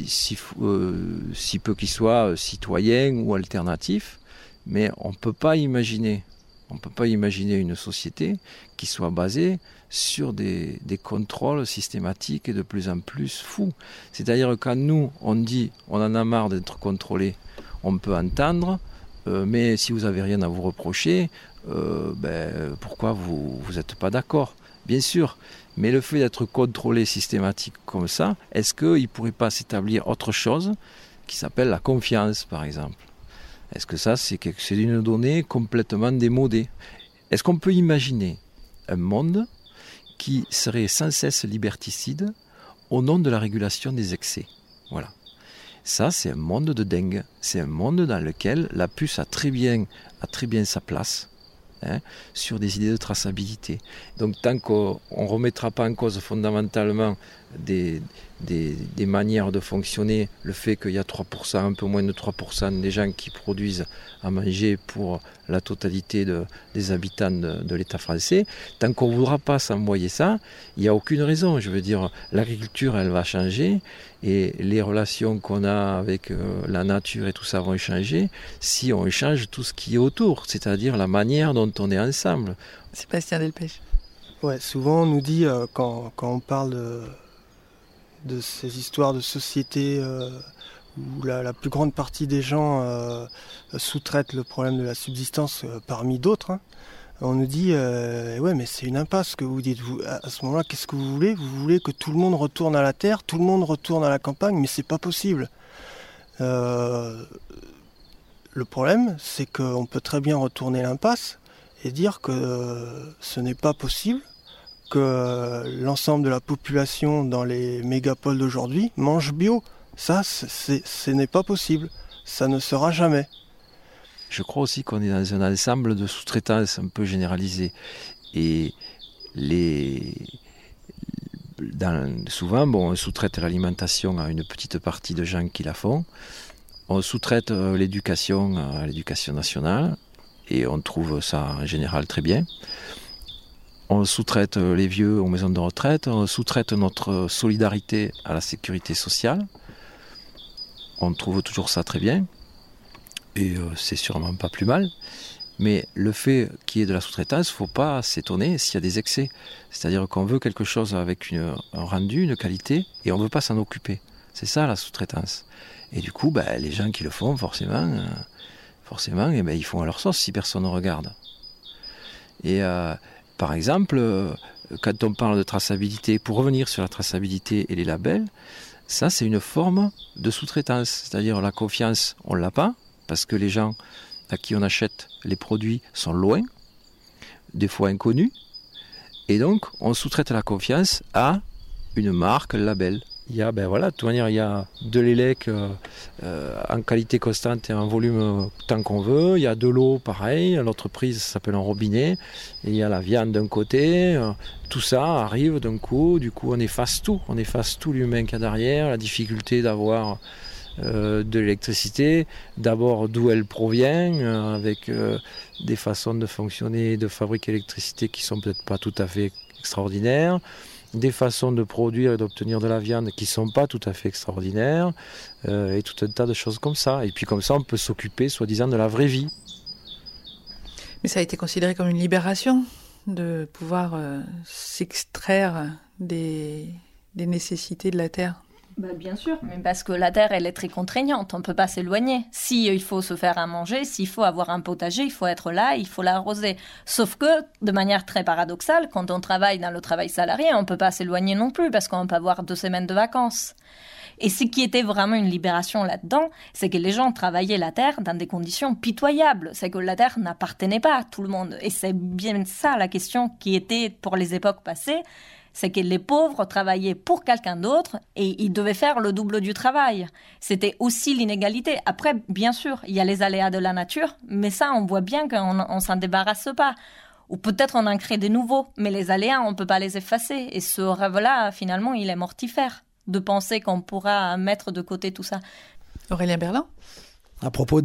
peu qu'il soit citoyen ou alternatif, mais on ne peut pas imaginer une société qui soit basée sur des contrôles systématiques et de plus en plus fous. C'est-à-dire que quand nous, on dit on en a marre d'être contrôlé, on peut entendre, mais si vous n'avez rien à vous reprocher, pourquoi vous n'êtes pas d'accord ? Bien sûr, mais le fait d'être contrôlé systématique comme ça, est-ce qu'il ne pourrait pas s'établir autre chose qui s'appelle la confiance, par exemple ? Est-ce que ça, c'est une donnée complètement démodée ? Est-ce qu'on peut imaginer un monde qui serait sans cesse liberticide au nom de la régulation des excès ? Voilà. Ça, c'est un monde de dingue. C'est un monde dans lequel la puce a très bien sa place. Sur des idées de traçabilité. Donc tant qu'on ne remettra pas en cause fondamentalement des manières de fonctionner, le fait qu'il y a 3%, un peu moins de 3% des gens qui produisent à manger pour la totalité des habitants de l'État français, tant qu'on ne voudra pas s'envoyer ça, il n'y a aucune raison. Je veux dire, l'agriculture, elle va changer, et les relations qu'on a avec la nature et tout ça vont changer si on change tout ce qui est autour, c'est-à-dire la manière dont on est ensemble. Sébastien Delpech. Ouais, souvent on nous dit, quand on parle de ces histoires de société où la plus grande partie des gens sous-traitent le problème de la subsistance parmi d'autres, on nous dit ouais, mais c'est une impasse ce que vous dites. À ce moment-là, qu'est-ce que vous voulez ? Vous voulez que tout le monde retourne à la terre, tout le monde retourne à la campagne, mais c'est pas possible. Le problème, c'est qu'on peut très bien retourner l'impasse et dire que ce n'est pas possible, que l'ensemble de la population dans les mégapoles d'aujourd'hui mange bio. Ça, ce n'est pas possible. Ça ne sera jamais. Je crois aussi qu'on est dans un ensemble de sous-traitance un peu généralisé. Et souvent, on sous-traite l'alimentation à une petite partie de gens qui la font. On sous-traite l'éducation à l'éducation nationale. Et on trouve ça en général très bien. On sous-traite les vieux aux maisons de retraite. On sous-traite notre solidarité à la sécurité sociale. On trouve toujours ça très bien. Et c'est sûrement pas plus mal. Mais le fait qu'il y ait de la sous-traitance, il ne faut pas s'étonner s'il y a des excès. C'est-à-dire qu'on veut quelque chose avec un rendu, une qualité, et on ne veut pas s'en occuper. C'est ça la sous-traitance. Et du coup, les gens qui le font, forcément ils font à leur sauce si personne ne regarde. Et par exemple, quand on parle de traçabilité, pour revenir sur la traçabilité et les labels, ça c'est une forme de sous-traitance. C'est-à-dire la confiance, on ne l'a pas, parce que les gens à qui on achète les produits sont loin, des fois inconnus, et donc on sous-traite la confiance à une marque, le label. Il y a, de toute manière, il y a de l'élec en qualité constante et en volume tant qu'on veut. Il y a de l'eau, pareil. L'autre prise s'appelle un robinet. Et il y a la viande d'un côté. Tout ça arrive d'un coup. Du coup, on efface tout. On efface tout l'humain qu'il y a derrière. La difficulté d'avoir de l'électricité. D'abord, d'où elle provient, avec des façons de fonctionner, de fabriquer l'électricité qui sont peut-être pas tout à fait extraordinaires. Des façons de produire et d'obtenir de la viande qui ne sont pas tout à fait extraordinaires, et tout un tas de choses comme ça. Et puis comme ça, on peut s'occuper, soi-disant, de la vraie vie. Mais ça a été considéré comme une libération de pouvoir s'extraire des nécessités de la terre. Bien sûr, mais parce que la terre, elle est très contraignante, on ne peut pas s'éloigner. Si il faut se faire à manger, s'il faut avoir un potager, il faut être là, il faut l'arroser. Sauf que, de manière très paradoxale, quand on travaille dans le travail salarié, on ne peut pas s'éloigner non plus, parce qu'on peut avoir 2 semaines de vacances. Et ce qui était vraiment une libération là-dedans, c'est que les gens travaillaient la terre dans des conditions pitoyables. C'est que la terre n'appartenait pas à tout le monde. Et c'est bien ça la question qui était pour les époques passées, c'est que les pauvres travaillaient pour quelqu'un d'autre et ils devaient faire le double du travail. C'était aussi l'inégalité. Après, bien sûr, il y a les aléas de la nature, mais ça, on voit bien qu'on ne s'en débarrasse pas. Ou peut-être on en crée des nouveaux, mais les aléas, on ne peut pas les effacer. Et ce rêve-là, finalement, il est mortifère, de penser qu'on pourra mettre de côté tout ça. Aurélien Berland ? À propos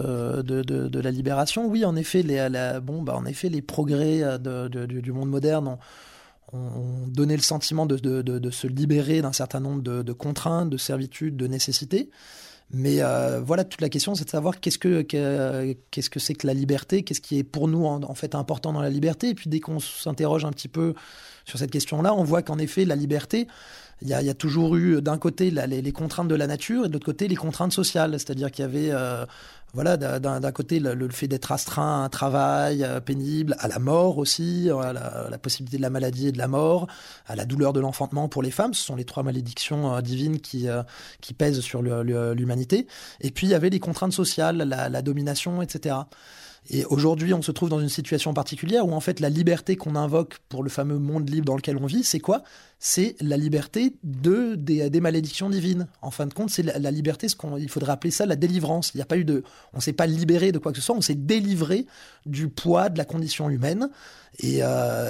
de la libération, oui, en effet, les progrès du monde moderne ont donné le sentiment de se libérer d'un certain nombre de contraintes, de servitudes, de nécessités. Mais voilà, toute la question, c'est de savoir qu'est-ce que c'est que la liberté, qu'est-ce qui est pour nous en fait important dans la liberté. Et puis dès qu'on s'interroge un petit peu sur cette question-là, on voit qu'en effet, la liberté, il y a toujours eu d'un côté les contraintes de la nature et de l'autre côté les contraintes sociales. C'est-à-dire qu'il y avait d'un côté le fait d'être astreint à un travail pénible, à la mort aussi, à la possibilité de la maladie et de la mort, à la douleur de l'enfantement pour les femmes. Ce sont les 3 malédictions divines qui pèsent sur l'humanité. Et puis il y avait les contraintes sociales, la domination, etc. Et aujourd'hui, on se trouve dans une situation particulière où en fait la liberté qu'on invoque pour le fameux monde libre dans lequel on vit, c'est quoi ? C'est la liberté des malédictions divines. En fin de compte, c'est la liberté, il faudrait appeler ça la délivrance. Il n'y a pas eu on ne s'est pas libéré de quoi que ce soit, on s'est délivré du poids de la condition humaine. Mais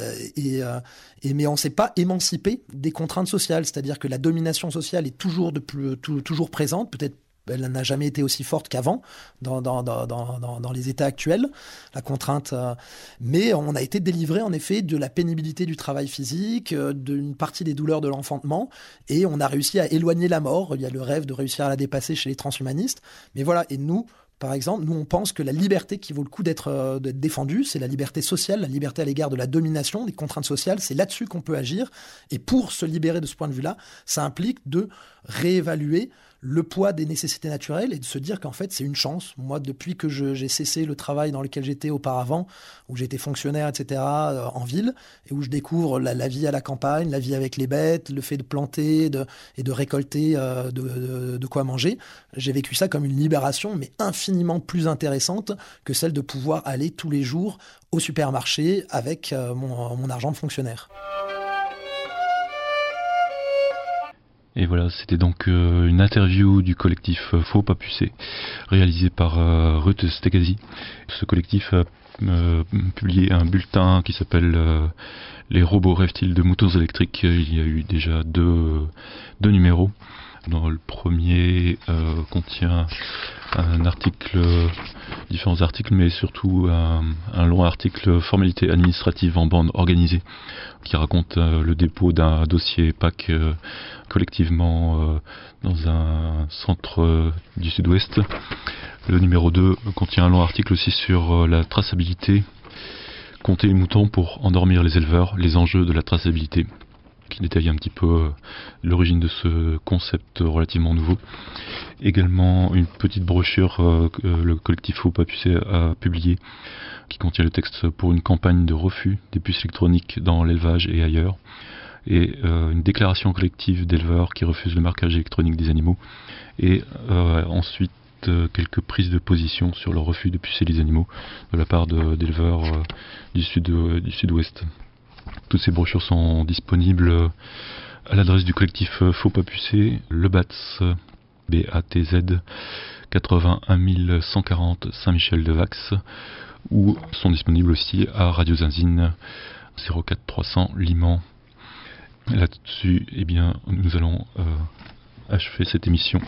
on ne s'est pas émancipé des contraintes sociales. C'est-à-dire que la domination sociale est toujours présente, peut-être. Elle n'a jamais été aussi forte qu'avant dans les états actuels, la contrainte. Mais on a été délivré en effet de la pénibilité du travail physique, d'une partie des douleurs de l'enfantement, et on a réussi à éloigner la mort. Il y a le rêve de réussir à la dépasser chez les transhumanistes. Mais voilà, et nous, par exemple, on pense que la liberté qui vaut le coup d'être défendue, c'est la liberté sociale, la liberté à l'égard de la domination, des contraintes sociales. C'est là-dessus qu'on peut agir. Et pour se libérer de ce point de vue-là, ça implique de réévaluer le poids des nécessités naturelles et de se dire qu'en fait c'est une chance. Moi, depuis que j'ai cessé le travail dans lequel j'étais auparavant, où j'étais fonctionnaire, etc., en ville, et où je découvre la vie à la campagne, la vie avec les bêtes, le fait de planter et de récolter de quoi manger, j'ai vécu ça comme une libération, mais infiniment plus intéressante que celle de pouvoir aller tous les jours au supermarché avec mon argent de fonctionnaire. Et voilà, c'était donc une interview du collectif Faux Pas Pucé, réalisée par Ruth Stegasi. Ce collectif a publié un bulletin qui s'appelle Les robots rêvent-ils de moutons électriques. Il y a eu déjà deux numéros. Dans le premier contient un article, différents articles, mais surtout un long article formalité administrative en bande organisée qui raconte le dépôt d'un dossier PAC collectivement dans un centre du sud-ouest. Le numéro 2 contient un long article aussi sur la traçabilité, compter les moutons pour endormir les éleveurs, les enjeux de la traçabilité, qui détaille un petit peu l'origine de ce concept relativement nouveau. Également une petite brochure que le collectif Faux Pas Pucé a publiée, qui contient le texte pour une campagne de refus des puces électroniques dans l'élevage et ailleurs, et une déclaration collective d'éleveurs qui refusent le marquage électronique des animaux, et ensuite quelques prises de position sur le refus de pucer les animaux de la part d'éleveurs du sud-ouest. Toutes ces brochures sont disponibles à l'adresse du collectif Faut pas pucer, le BATZ, BATZ 81 140 Saint-Michel-de-Vax, ou sont disponibles aussi à Radio Zinzine 04 300 Liman. Là-dessus, eh bien, nous allons achever cette émission.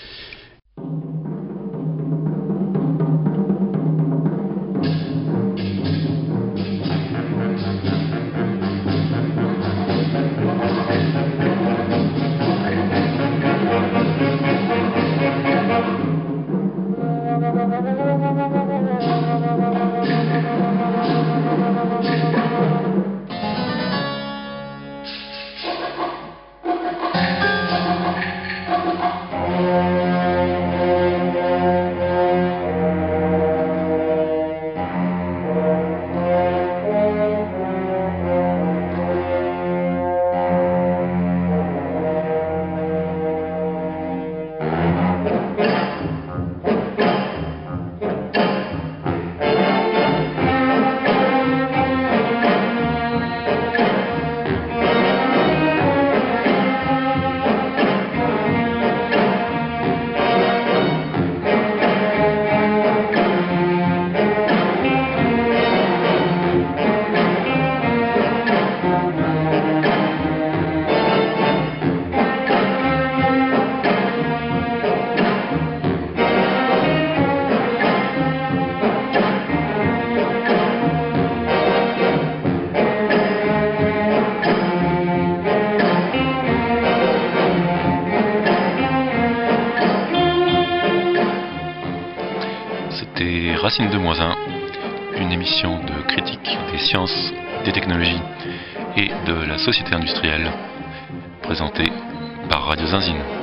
Racine de Moisin, une émission de critique des sciences, des technologies et de la société industrielle, présentée par Radio Zinzine.